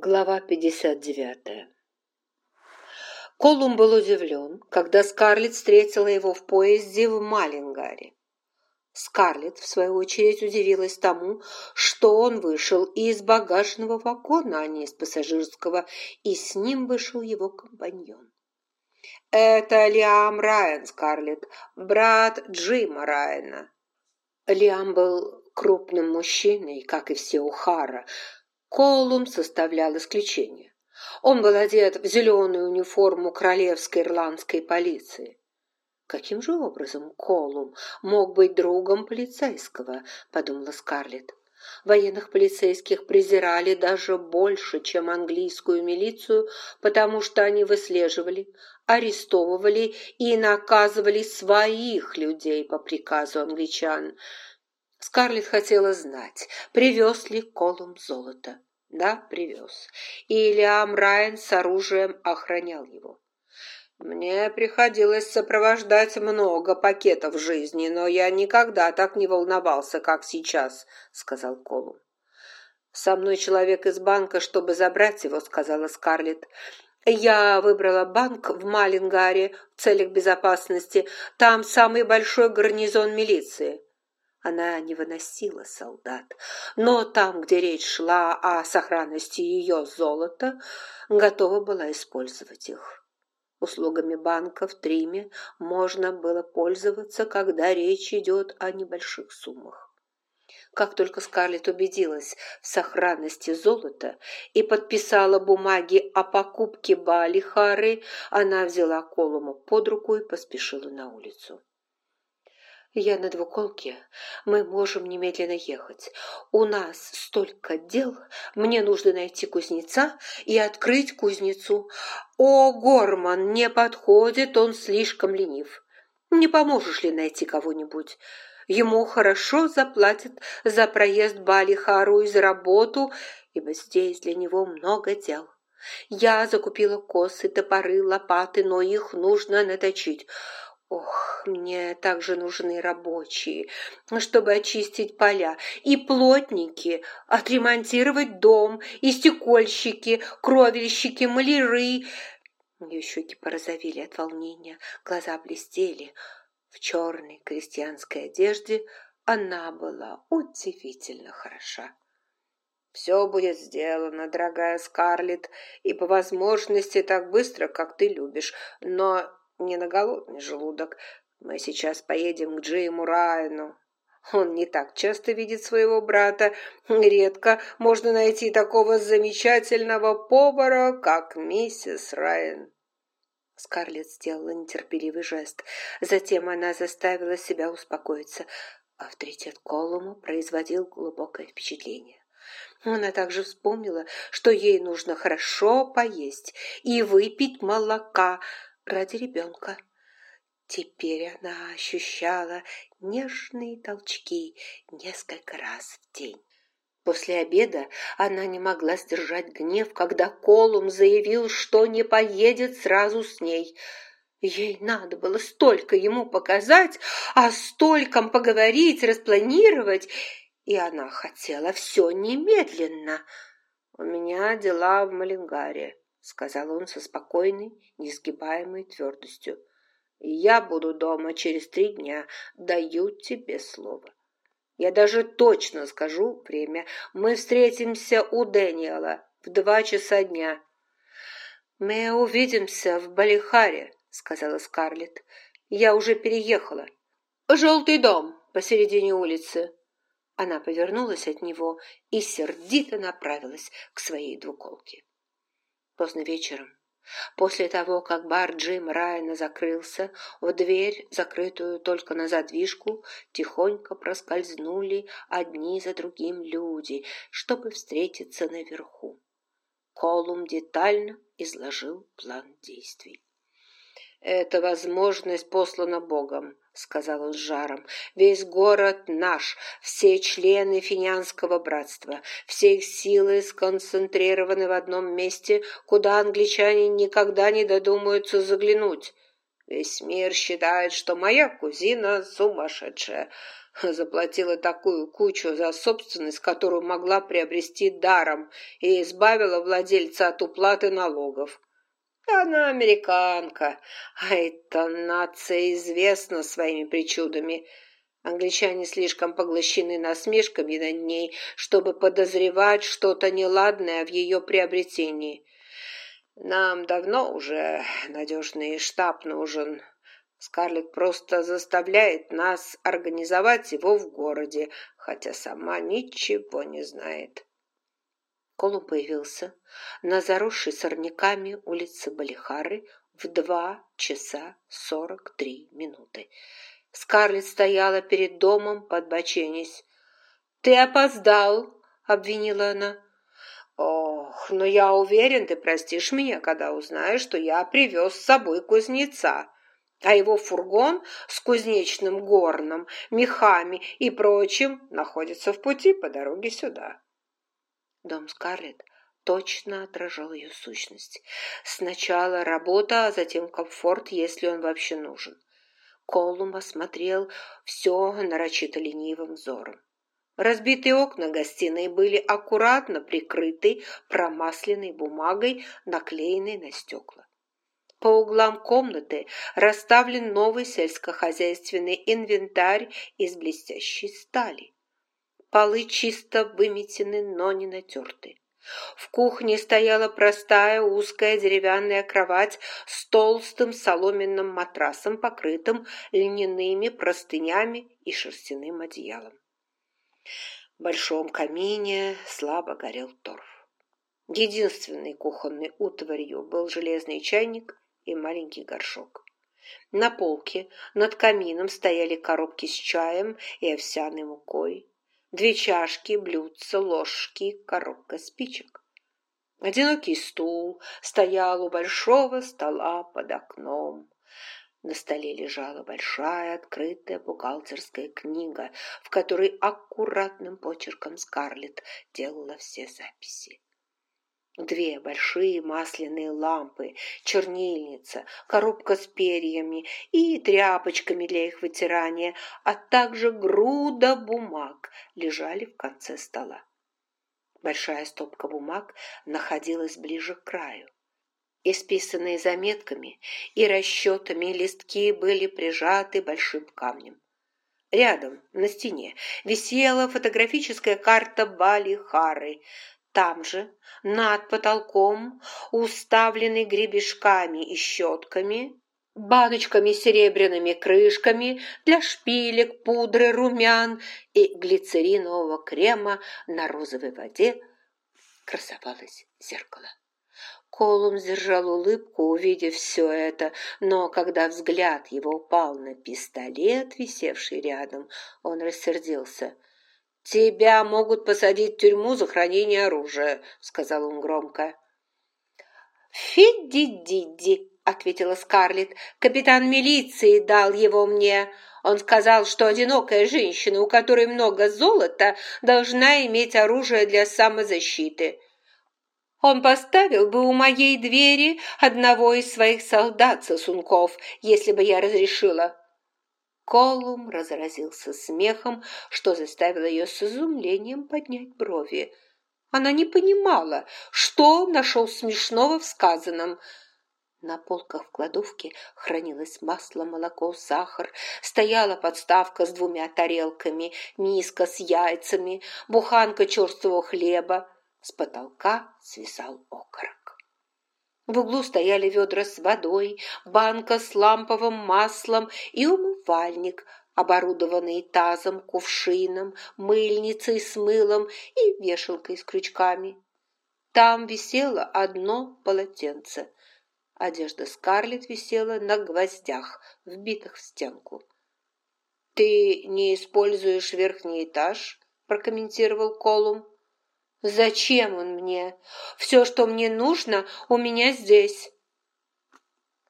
Глава 59. Колумб был удивлен, когда Скарлетт встретила его в поезде в Маллингаре. Скарлетт, в свою очередь, удивилась тому, что он вышел из багажного вагона, а не из пассажирского, и с ним вышел его компаньон. «Это Лиам Райан, Скарлетт, брат Джима Райана». Лиам был крупным мужчиной, как и все О'Хара. Колумб составлял исключение. Он был одет в зеленую униформу королевской ирландской полиции. «Каким же образом Колумб мог быть другом полицейского?» – подумала Скарлетт. Военных полицейских презирали даже больше, чем английскую милицию, потому что они выслеживали, арестовывали и наказывали своих людей по приказу англичан. Скарлетт хотела знать, привез ли Колумб золото. Да, привез. И Лиам Райан с оружием охранял его. «Мне приходилось сопровождать много пакетов в жизни, но я никогда так не волновался, как сейчас», — сказал Колумб. «Со мной человек из банка, чтобы забрать его», — сказала Скарлетт. «Я выбрала банк в Маллингаре в целях безопасности. Там самый большой гарнизон милиции». Она не выносила солдат, но там, где речь шла о сохранности ее золота, готова была использовать их. Услугами банка в Триме можно было пользоваться, когда речь идет о небольших суммах. Как только Скарлетт убедилась в сохранности золота и подписала бумаги о покупке Балихары, она взяла Колумба под руку и поспешила на улицу. «Я на двуколке. Мы можем немедленно ехать. У нас столько дел. Мне нужно найти кузнеца и открыть кузницу. О, Горман не подходит, он слишком ленив. Не поможешь ли найти кого-нибудь? Ему хорошо заплатят за проезд Балихару и за работу, ибо здесь для него много дел. Я закупила косы, топоры, лопаты, но их нужно наточить». «Ох, мне также нужны рабочие, чтобы очистить поля, и плотники, отремонтировать дом, и стекольщики, кровельщики, маляры». Ее щеки порозовели от волнения, глаза блестели. В черной крестьянской одежде она была удивительно хороша. «Все будет сделано, дорогая Скарлетт, и по возможности так быстро, как ты любишь, но не на голодный желудок. Мы сейчас поедем к Джиму Райану. Он не так часто видит своего брата. Редко можно найти такого замечательного повара, как миссис Райан». Скарлетт сделала нетерпеливый жест. Затем она заставила себя успокоиться. Авторитет Колумба производил глубокое впечатление. Она также вспомнила, что ей нужно хорошо поесть и выпить молока ради ребенка. Теперь она ощущала нежные толчки несколько раз в день. После обеда она не могла сдержать гнев, когда Колумб заявил, что не поедет сразу с ней. Ей надо было столько ему показать, о стольком поговорить, распланировать, и она хотела все немедленно. «У меня дела в Маллингаре», — сказал он со спокойной, несгибаемой твердостью. «Я буду дома через 3 дня, даю тебе слово. Я даже точно скажу время. Мы встретимся у Дэниела в 2 часа дня». «Мы увидимся в Балихаре», — сказала Скарлетт. «Я уже переехала. Желтый дом посередине улицы». Она повернулась от него и сердито направилась к своей двуколке. Поздно вечером, после того, как бар Джима Райана закрылся, в дверь, закрытую только на задвижку, тихонько проскользнули одни за другим люди, чтобы встретиться наверху. Колумб детально изложил план действий. «Эта возможность послана Богом», — сказал он с жаром. «Весь город наш, все члены финианского братства, все их силы сконцентрированы в одном месте, куда англичане никогда не додумаются заглянуть. Весь мир считает, что моя кузина сумасшедшая. Заплатила такую кучу за собственность, которую могла приобрести даром, и избавила владельца от уплаты налогов. Она американка, а эта нация известна своими причудами. Англичане слишком поглощены насмешками над ней, чтобы подозревать что-то неладное в ее приобретении. Нам давно уже надежный штаб нужен. Скарлетт просто заставляет нас организовать его в городе, хотя сама ничего не знает. Колумб появился на заросшей сорняками улице Балихары в 2 часа 43 минуты. Скарлетт стояла перед домом, подбоченясь. «Ты опоздал!» — обвинила она. «Ох, но я уверен, ты простишь меня, когда узнаешь, что я привез с собой кузнеца, а его фургон с кузнечным горном, мехами и прочим находится в пути по дороге сюда». Дом Скарлетт точно отражал ее сущность. Сначала работа, а затем комфорт, если он вообще нужен. Колумб осмотрел все нарочито ленивым взором. Разбитые окна гостиной были аккуратно прикрыты промасленной бумагой, наклеенной на стекла. По углам комнаты расставлен новый сельскохозяйственный инвентарь из блестящей стали. Полы чисто выметены, но не натерты. В кухне стояла простая узкая деревянная кровать с толстым соломенным матрасом, покрытым льняными простынями и шерстяным одеялом. В большом камине слабо горел торф. Единственной кухонной утварью был железный чайник и маленький горшок. На полке над камином стояли коробки с чаем и овсяной мукой. 2 чашки, блюдца, ложки, коробка спичек. Одинокий стул стоял у большого стола под окном. На столе лежала большая открытая бухгалтерская книга, в которой аккуратным почерком Скарлетт делала все записи. 2 большие масляные лампы, чернильница, коробка с перьями и тряпочками для их вытирания, а также груда бумаг лежали в конце стола. Большая стопка бумаг находилась ближе к краю. Исписанные заметками и расчетами листки были прижаты большим камнем. Рядом, на стене, висела фотографическая карта Балихары. Там же, над потолком, уставленный гребешками и щетками, баночками с серебряными крышками для шпилек, пудры, румян и глицеринового крема на розовой воде, красовалось зеркало. Колумб сдержал улыбку, увидев все это, но когда взгляд его упал на пистолет, висевший рядом, он рассердился. «Тебя могут посадить в тюрьму за хранение оружия», — сказал он громко. «Фидди-дидди», — ответила Скарлетт. «Капитан милиции дал его мне. Он сказал, что одинокая женщина, у которой много золота, должна иметь оружие для самозащиты. Он поставил бы у моей двери одного из своих солдат-сосунков, если бы я разрешила». Колумб разразился смехом, что заставило ее с изумлением поднять брови. Она не понимала, что он нашел смешного в сказанном. На полках в кладовке хранилось масло, молоко, сахар, стояла подставка с 2 тарелками, миска с яйцами, буханка черствого хлеба. С потолка свисал окорок. В углу стояли ведра с водой, банка с ламповым маслом и умывальник, оборудованный тазом, кувшином, мыльницей с мылом и вешалкой с крючками. Там висело одно полотенце. Одежда Скарлетт висела на гвоздях, вбитых в стенку. «Ты не используешь верхний этаж?» – прокомментировал Колумб. «Зачем он мне? Все, что мне нужно, у меня здесь».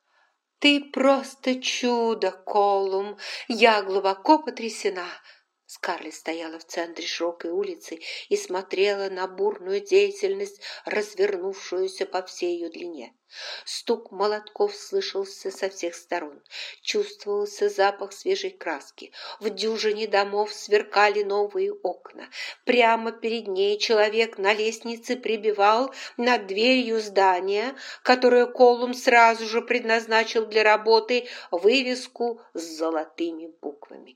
«Ты просто чудо, Колумб! Я глубоко потрясена!» Скарлетт стояла в центре широкой улицы и смотрела на бурную деятельность, развернувшуюся по всей ее длине. Стук молотков слышался со всех сторон. Чувствовался запах свежей краски. В дюжине домов сверкали новые окна. Прямо перед ней человек на лестнице прибивал над дверью здания, которое Колум сразу же предназначил для работы, вывеску с золотыми буквами.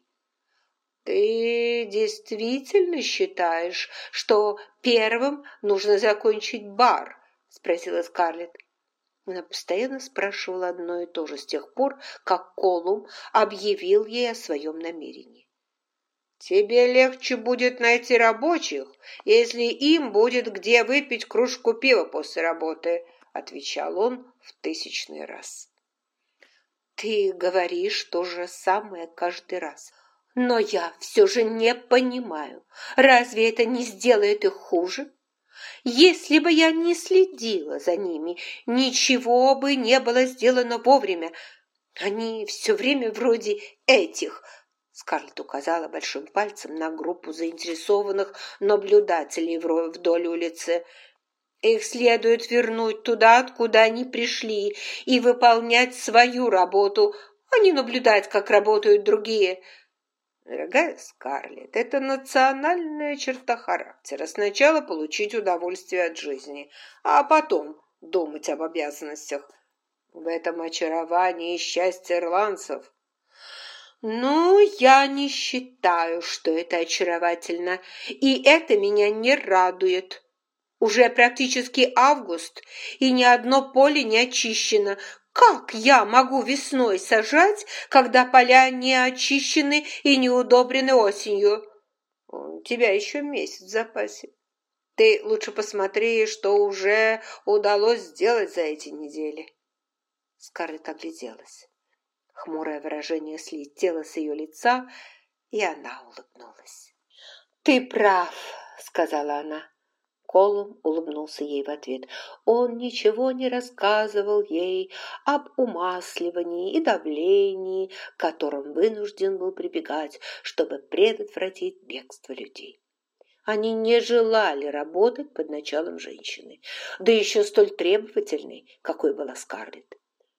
«Ты действительно считаешь, что первым нужно закончить бар?» – спросила Скарлетт. Она постоянно спрашивала одно и то же с тех пор, как Колум объявил ей о своем намерении. «Тебе легче будет найти рабочих, если им будет где выпить кружку пива после работы», – отвечал он в 1000-й раз. «Ты говоришь то же самое каждый раз. Но я все же не понимаю, разве это не сделает их хуже? Если бы я не следила за ними, ничего бы не было сделано вовремя. Они все время вроде этих». Скарлетт указала большим пальцем на группу заинтересованных наблюдателей вдоль улицы. «Их следует вернуть туда, откуда они пришли, и выполнять свою работу, а не наблюдать, как работают другие». «Дорогая Скарлетт, это национальная черта характера. Сначала получить удовольствие от жизни, а потом думать об обязанностях. В этом очаровании и счастье ирландцев». «Ну, я не считаю, что это очаровательно, и это меня не радует. Уже практически август, и ни одно поле не очищено. Как я могу весной сажать, когда поля не очищены и не удобрены осенью? У тебя еще месяц в запасе. Ты лучше посмотри, что уже удалось сделать за эти недели». Скарлетт огляделась. Хмурое выражение слетело с ее лица, и она улыбнулась. «Ты прав», — сказала она. Колум улыбнулся ей в ответ. Он ничего не рассказывал ей об умасливании и давлении, к которым вынужден был прибегать, чтобы предотвратить бегство людей. Они не желали работать под началом женщины, да еще столь требовательной, какой была Скарлетт.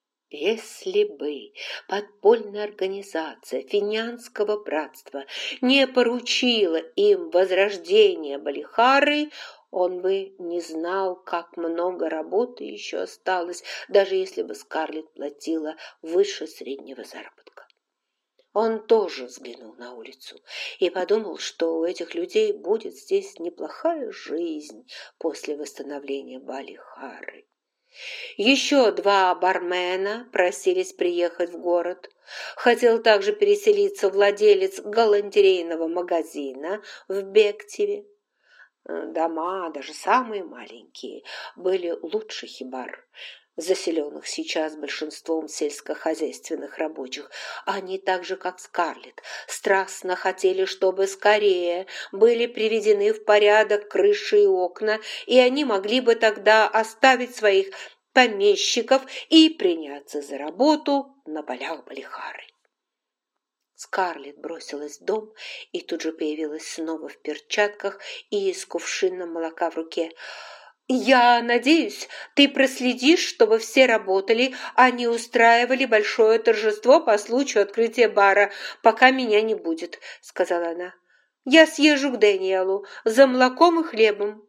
Если бы подпольная организация финианского братства не поручила им возрождение Балихары, он бы не знал, как много работы еще осталось, даже если бы Скарлетт платила выше среднего заработка. Он тоже взглянул на улицу и подумал, что у этих людей будет здесь неплохая жизнь после восстановления Балихары. Еще 2 бармена просились приехать в город. Хотел также переселиться владелец галантерейного магазина в Бективе. Дома, даже самые маленькие, были лучше хибар, заселенных сейчас большинством сельскохозяйственных рабочих. Они так же, как Скарлетт, страстно хотели, чтобы скорее были приведены в порядок крыши и окна, и они могли бы тогда оставить своих помещиков и приняться за работу на полях Балихары. Скарлетт бросилась в дом и тут же появилась снова в перчатках и с кувшином молока в руке. «Я надеюсь, ты проследишь, чтобы все работали, а не устраивали большое торжество по случаю открытия бара, пока меня не будет», — сказала она. «Я съезжу к Дэниелу за молоком и хлебом».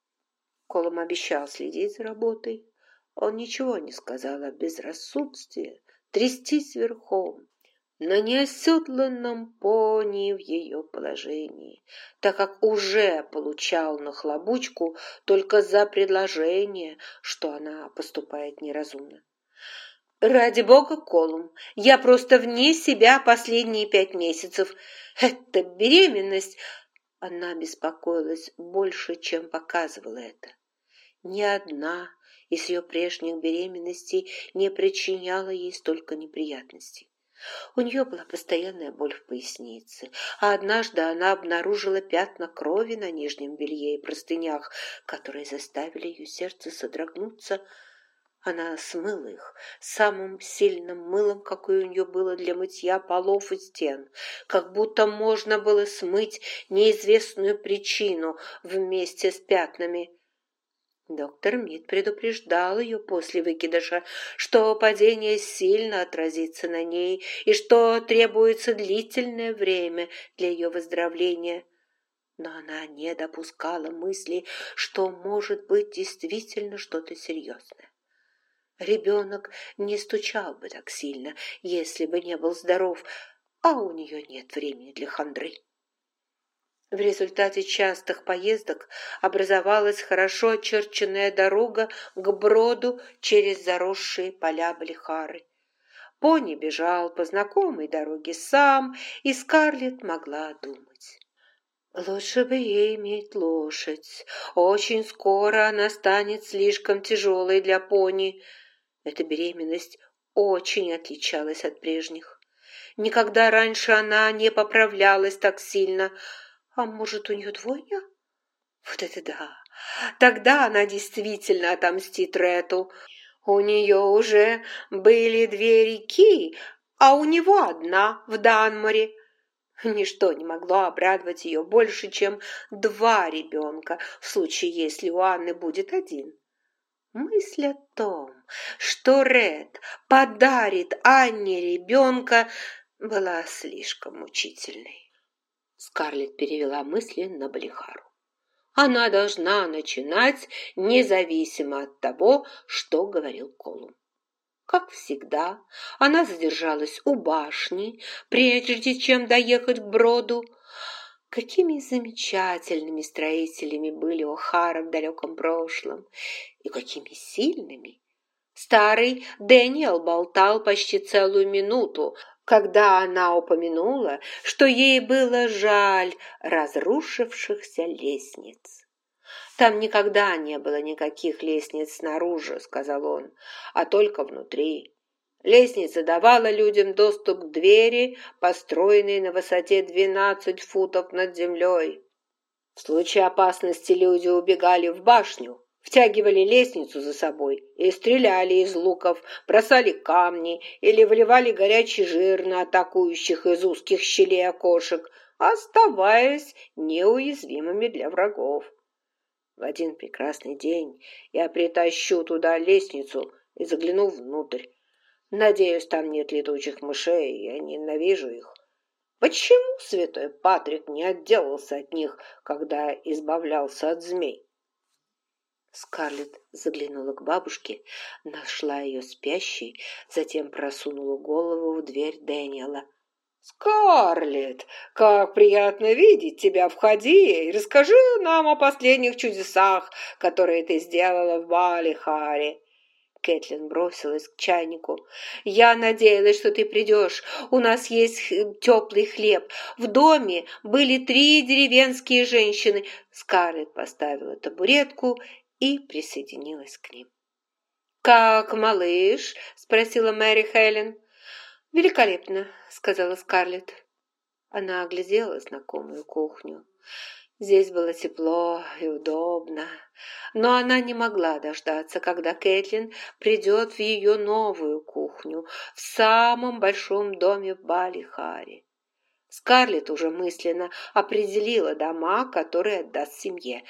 Колум обещал следить за работой. Он ничего не сказал о безрассудстве, трястись верхом на неоседланном пони в ее положении, так как уже получал нахлобучку только за предложение, что она поступает неразумно. «Ради бога, Колум, я просто вне себя последние 5 месяцев. Это беременность!» Она беспокоилась больше, чем показывала это. Ни одна из ее прежних беременностей не причиняла ей столько неприятностей. У нее была постоянная боль в пояснице, а однажды она обнаружила пятна крови на нижнем белье и простынях, которые заставили ее сердце содрогнуться. Она смыла их самым сильным мылом, какое у нее было для мытья полов и стен, как будто можно было смыть неизвестную причину вместе с пятнами. Доктор Мид предупреждал ее после выкидыша, что падение сильно отразится на ней и что требуется длительное время для ее выздоровления. Но она не допускала мысли, что может быть действительно что-то серьезное. Ребенок не стучал бы так сильно, если бы не был здоров, а у нее нет времени для хандры. В результате частых поездок образовалась хорошо очерченная дорога к броду через заросшие поля Балихары. Пони бежал по знакомой дороге сам, и Скарлетт могла думать. Лучше бы ей иметь лошадь. Очень скоро она станет слишком тяжелой для пони. Эта беременность очень отличалась от прежних. Никогда раньше она не поправлялась так сильно. А может, у нее двойня? Вот это да! Тогда она действительно отомстит Рэту. У нее уже были 2 реки, а у него одна в Данморе. Ничто не могло обрадовать ее больше, чем 2 ребенка, в случае, если у Анны будет 1. Мысль о том, что Ред подарит Анне ребенка, была слишком мучительной. Скарлетт перевела мысли на Балихару. Она должна начинать независимо от того, что говорил Колум. Как всегда, она задержалась у башни, прежде чем доехать к броду. Какими замечательными строителями были О'Хара в далеком прошлом, и какими сильными! Старый Дэниел болтал почти целую минуту, когда она упомянула, что ей было жаль разрушившихся лестниц. «Там никогда не было никаких лестниц снаружи», — сказал он, — «а только внутри. Лестница давала людям доступ к двери, построенной на высоте 12 футов над землей. В случае опасности люди убегали в башню, втягивали лестницу за собой и стреляли из луков, бросали камни или выливали горячий жир на атакующих из узких щелей окошек, оставаясь неуязвимыми для врагов. В один прекрасный день я притащу туда лестницу и загляну внутрь. Надеюсь, там нет летучих мышей, я ненавижу их. Почему святой Патрик не отделался от них, когда избавлялся от змей?» Скарлетт заглянула к бабушке, нашла ее спящей, затем просунула голову в дверь Дэниела. «Скарлетт, как приятно видеть тебя! Входи и расскажи нам о последних чудесах, которые ты сделала в Балихаре!» Кэтлин бросилась к чайнику. «Я надеялась, что ты придешь. У нас есть теплый хлеб. В доме были 3 деревенские женщины». Скарлетт поставила табуретку и присоединилась к ним. «Как малыш?» – спросила Мэри Хелен. «Великолепно», – сказала Скарлетт. Она оглядела знакомую кухню. Здесь было тепло и удобно, но она не могла дождаться, когда Кэтлин придет в ее новую кухню в самом большом доме в Балихаре. Скарлетт уже мысленно определила дома, которые отдаст семье.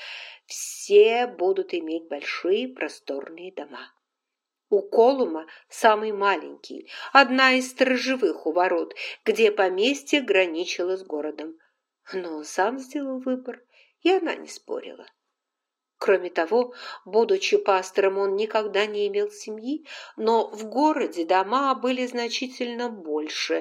Все будут иметь большие просторные дома. У Колума самый маленький, одна из сторожевых у ворот, где поместье граничило с городом. Но он сам сделал выбор, и она не спорила. Кроме того, будучи пастором, он никогда не имел семьи, но в городе дома были значительно больше.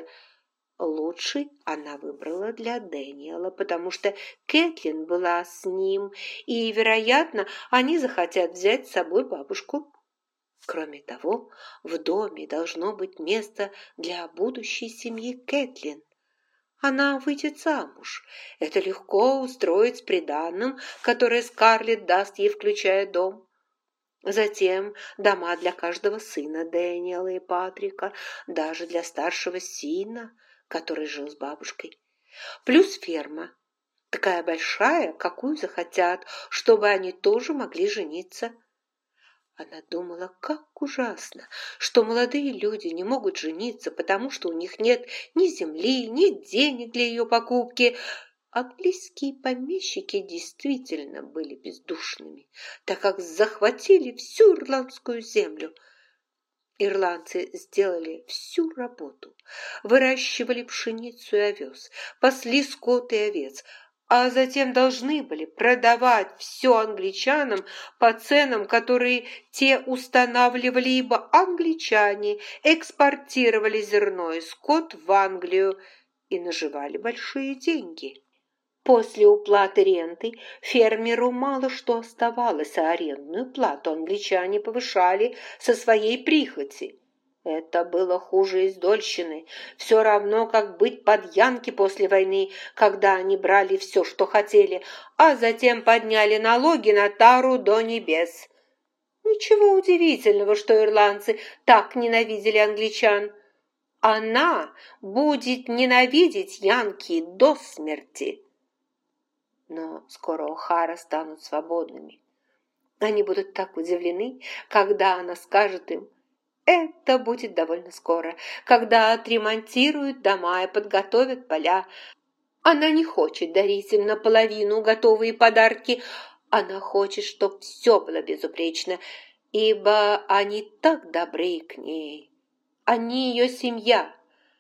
Лучший она выбрала для Дэниела, потому что Кэтлин была с ним, и, вероятно, они захотят взять с собой бабушку. Кроме того, в доме должно быть место для будущей семьи Кэтлин. Она выйдет замуж. Это легко устроить с приданым, которое Скарлетт даст ей, включая дом. Затем дома для каждого сына Дэниела и Патрика, даже для старшего сына, который жил с бабушкой. Плюс ферма, такая большая, какую захотят, чтобы они тоже могли жениться. Она думала, как ужасно, что молодые люди не могут жениться, потому что у них нет ни земли, ни денег для ее покупки. Английские помещики действительно были бездушными, так как захватили всю ирландскую землю. Ирландцы сделали всю работу, выращивали пшеницу и овес, пасли скот и овец, а затем должны были продавать все англичанам по ценам, которые те устанавливали, ибо англичане экспортировали зерно и скот в Англию и наживали большие деньги. После уплаты ренты фермеру мало что оставалось, а арендную плату англичане повышали со своей прихоти. Это было хуже издольщины, все равно, как быть под янки после войны, когда они брали все, что хотели, а затем подняли налоги на тару до небес. Ничего удивительного, что ирландцы так ненавидели англичан. Она будет ненавидеть янки до смерти. Но скоро О'Хара станут свободными. Они будут так удивлены, когда она скажет им, это будет довольно скоро, когда отремонтируют дома и подготовят поля. Она не хочет дарить им наполовину готовые подарки, она хочет, чтобы все было безупречно, ибо они так добры к ней. Они ее семья.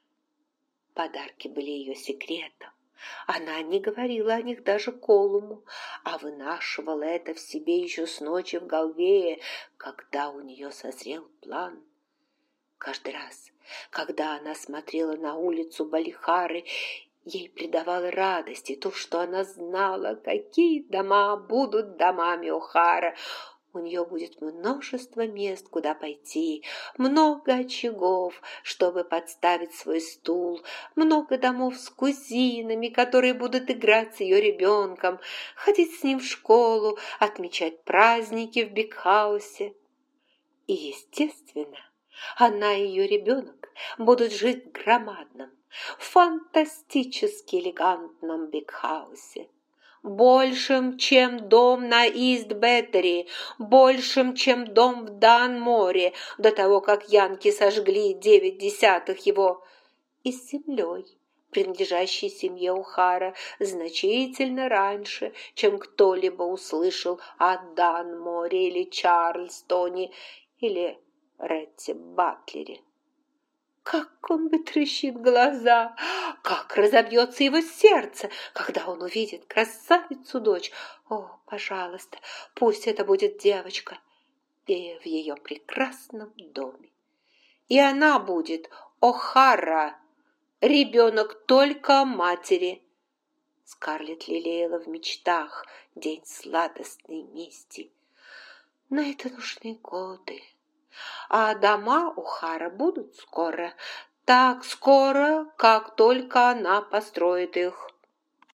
Подарки были ее секретом. Она не говорила о них даже Колуму, а вынашивала это в себе еще с ночи в Галвее, когда у нее созрел план. Каждый раз, когда она смотрела на улицу Балихары, ей придавало радости то, что она знала, какие дома будут домами О'Хара. У нее будет множество мест, куда пойти, много очагов, чтобы подставить свой стул, много домов с кузинами, которые будут играть с ее ребенком, ходить с ним в школу, отмечать праздники в Бигхаусе. И, естественно, она и ее ребенок будут жить в громадном, фантастически элегантном Бигхаусе. Большим, чем дом на Ист-Беттери, большим, чем дом в Данморе, до того, как янки сожгли 9/10 его, и с землей, принадлежащей семье О'Хара, значительно раньше, чем кто-либо услышал о Данморе или Чарльстоне или Ретте Батлере. Как он вытрящит глаза, как разобьется его сердце, когда он увидит красавицу-дочь. О, пожалуйста, пусть это будет девочка, и в ее прекрасном доме. И она будет О'Хара, ребенок только матери. Скарлетт лелеяла в мечтах день сладостной мести. На это нужны годы. А дома О'Хара будут скоро, так скоро, как только она построит их.